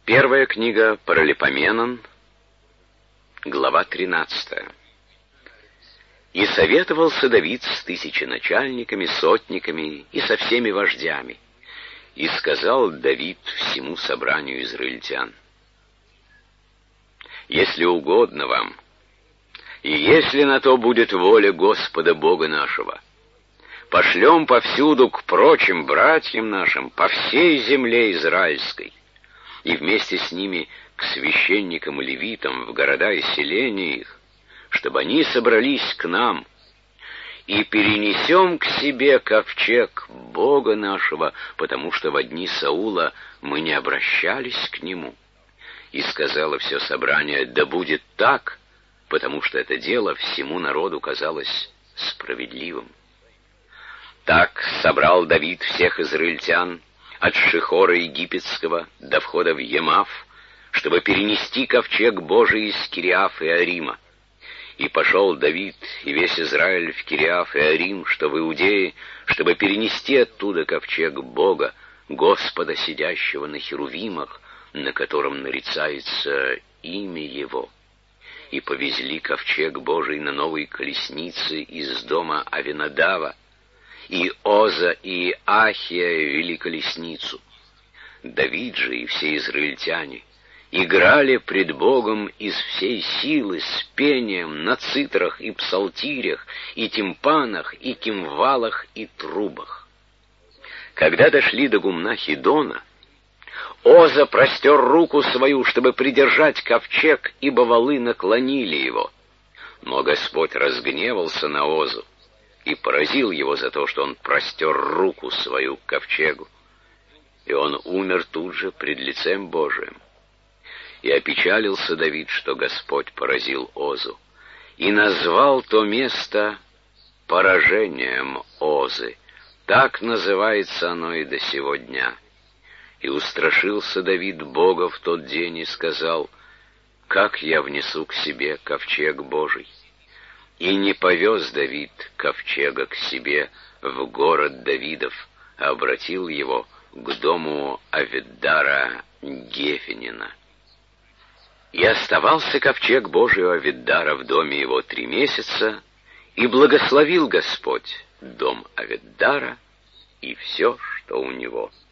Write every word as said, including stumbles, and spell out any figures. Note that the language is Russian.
Первая книга Паралипоменон, глава тринадцатая. «И советовался Давид с тысяченачальниками, сотниками и со всеми вождями. И сказал Давид всему собранию израильтян: если угодно вам, и если на то будет воля Господа Бога нашего, пошлем повсюду к прочим братьям нашим по всей земле израильской, и вместе с ними к священникам и левитам в города и селения их, чтобы они собрались к нам, и перенесем к себе ковчег Бога нашего, потому что во дни Саула мы не обращались к нему. И сказало все собрание: да будет так, потому что это дело всему народу казалось справедливым. Так собрал Давид всех израильтян от Шихора египетского до входа в Емав, чтобы перенести ковчег Божий из Кириаф и Арима. И пошел Давид и весь Израиль в Кириаф и Арим, что в Иудее, чтобы перенести оттуда ковчег Бога, Господа, сидящего на херувимах, на котором нарицается имя Его. И повезли ковчег Божий на новой колеснице из дома Авинадава, и Оза и Ахия вели колесницу. Давид же и все израильтяне играли пред Богом из всей силы с пением на цитрах и псалтирях, и тимпанах, и кимвалах, и трубах. Когда дошли до гумна Хидона, Оза простер руку свою, чтобы придержать ковчег, ибо валы наклонили его. Но Господь разгневался на Озу и поразил его за то, что он простер руку свою к ковчегу. И он умер тут же пред лицем Божиим. И опечалился Давид, что Господь поразил Озу, и назвал то место поражением Озы. Так называется оно и до сего дня. И устрашился Давид Бога в тот день и сказал: как я внесу к себе ковчег Божий? И не повез Давид ковчега к себе в город Давидов, а обратил его к дому Авиддара Гефенина. И оставался ковчег Божий у Авиддара в доме его три месяца, и благословил Господь дом Авиддара и все, что у него.